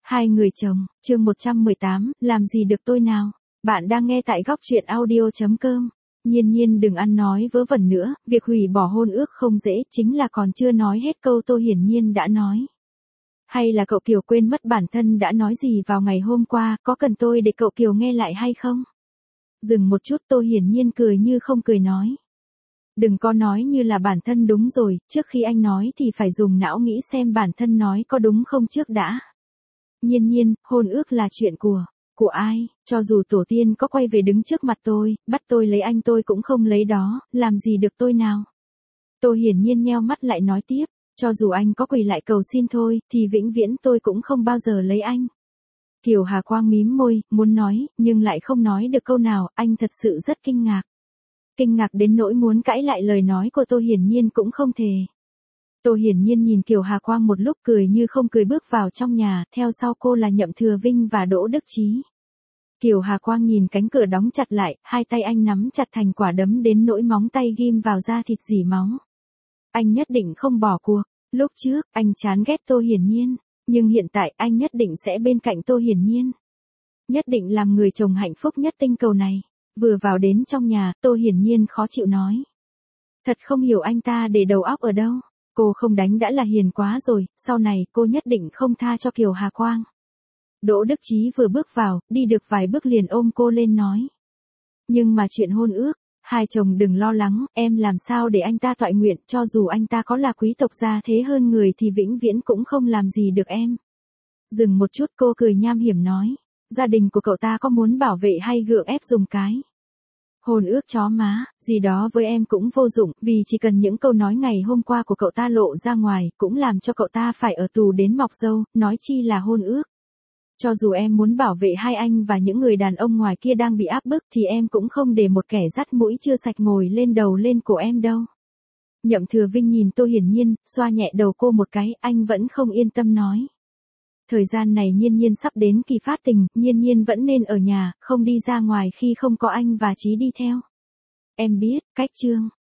Hai người chồng, chương 118, làm gì được tôi nào? Bạn đang nghe tại góc truyện audio.com. Nhiên Nhiên đừng ăn nói vớ vẩn nữa, việc hủy bỏ hôn ước không dễ, chính là còn chưa nói hết câu Tô Hiển Nhiên đã nói. Hay là cậu Kiều quên mất bản thân đã nói gì vào ngày hôm qua, có cần tôi để cậu Kiều nghe lại hay không? Dừng một chút, Tô Hiển Nhiên cười như không cười nói. Đừng có nói như là bản thân đúng rồi, trước khi anh nói thì phải dùng não nghĩ xem bản thân nói có đúng không trước đã. Nhiên Nhiên, hôn ước là chuyện của ai, cho dù tổ tiên có quay về đứng trước mặt tôi, bắt tôi lấy anh tôi cũng không lấy đó, làm gì được tôi nào. Tô Hiển Nhiên nheo mắt lại nói tiếp, cho dù anh có quỳ lại cầu xin thôi, thì vĩnh viễn tôi cũng không bao giờ lấy anh. Kiều Hà Quang mím môi, muốn nói, nhưng lại không nói được câu nào, anh thật sự rất kinh ngạc. Kinh ngạc đến nỗi muốn cãi lại lời nói của Tô Hiển Nhiên cũng không thể. Tô Hiển Nhiên nhìn Kiều Hà Quang một lúc cười như không cười bước vào trong nhà, theo sau cô là Nhậm Thừa Vinh và Đỗ Đức Chí. Kiều Hà Quang nhìn cánh cửa đóng chặt lại, hai tay anh nắm chặt thành quả đấm đến nỗi móng tay ghim vào da thịt rỉ máu. Anh nhất định không bỏ cuộc, lúc trước, anh chán ghét Tô Hiển Nhiên, nhưng hiện tại anh nhất định sẽ bên cạnh Tô Hiển Nhiên. Nhất định làm người chồng hạnh phúc nhất tinh cầu này. Vừa vào đến trong nhà, Tô Hiển Nhiên khó chịu nói. Thật không hiểu anh ta để đầu óc ở đâu. Cô không đánh đã là hiền quá rồi, sau này cô nhất định không tha cho Kiều Hà Quang. Đỗ Đức Chí vừa bước vào, đi được vài bước liền ôm cô lên nói. Nhưng mà chuyện hôn ước, hai chồng đừng lo lắng, em làm sao để anh ta toại nguyện, cho dù anh ta có là quý tộc gia thế hơn người thì vĩnh viễn cũng không làm gì được em. Dừng một chút cô cười nham hiểm nói, gia đình của cậu ta có muốn bảo vệ hay gượng ép dùng cái hôn ước chó má, gì đó với em cũng vô dụng, vì chỉ cần những câu nói ngày hôm qua của cậu ta lộ ra ngoài, cũng làm cho cậu ta phải ở tù đến mọc râu, nói chi là hôn ước. Cho dù em muốn bảo vệ hai anh và những người đàn ông ngoài kia đang bị áp bức thì em cũng không để một kẻ dắt mũi chưa sạch ngồi lên đầu lên cổ em đâu. Nhậm Thừa Vinh nhìn Tô Hiển Nhiên, xoa nhẹ đầu cô một cái, anh vẫn không yên tâm nói. Thời gian này Nhiên Nhiên sắp đến kỳ phát tình, Nhiên Nhiên vẫn nên ở nhà, không đi ra ngoài khi không có anh và Chí đi theo. Em biết, cách chương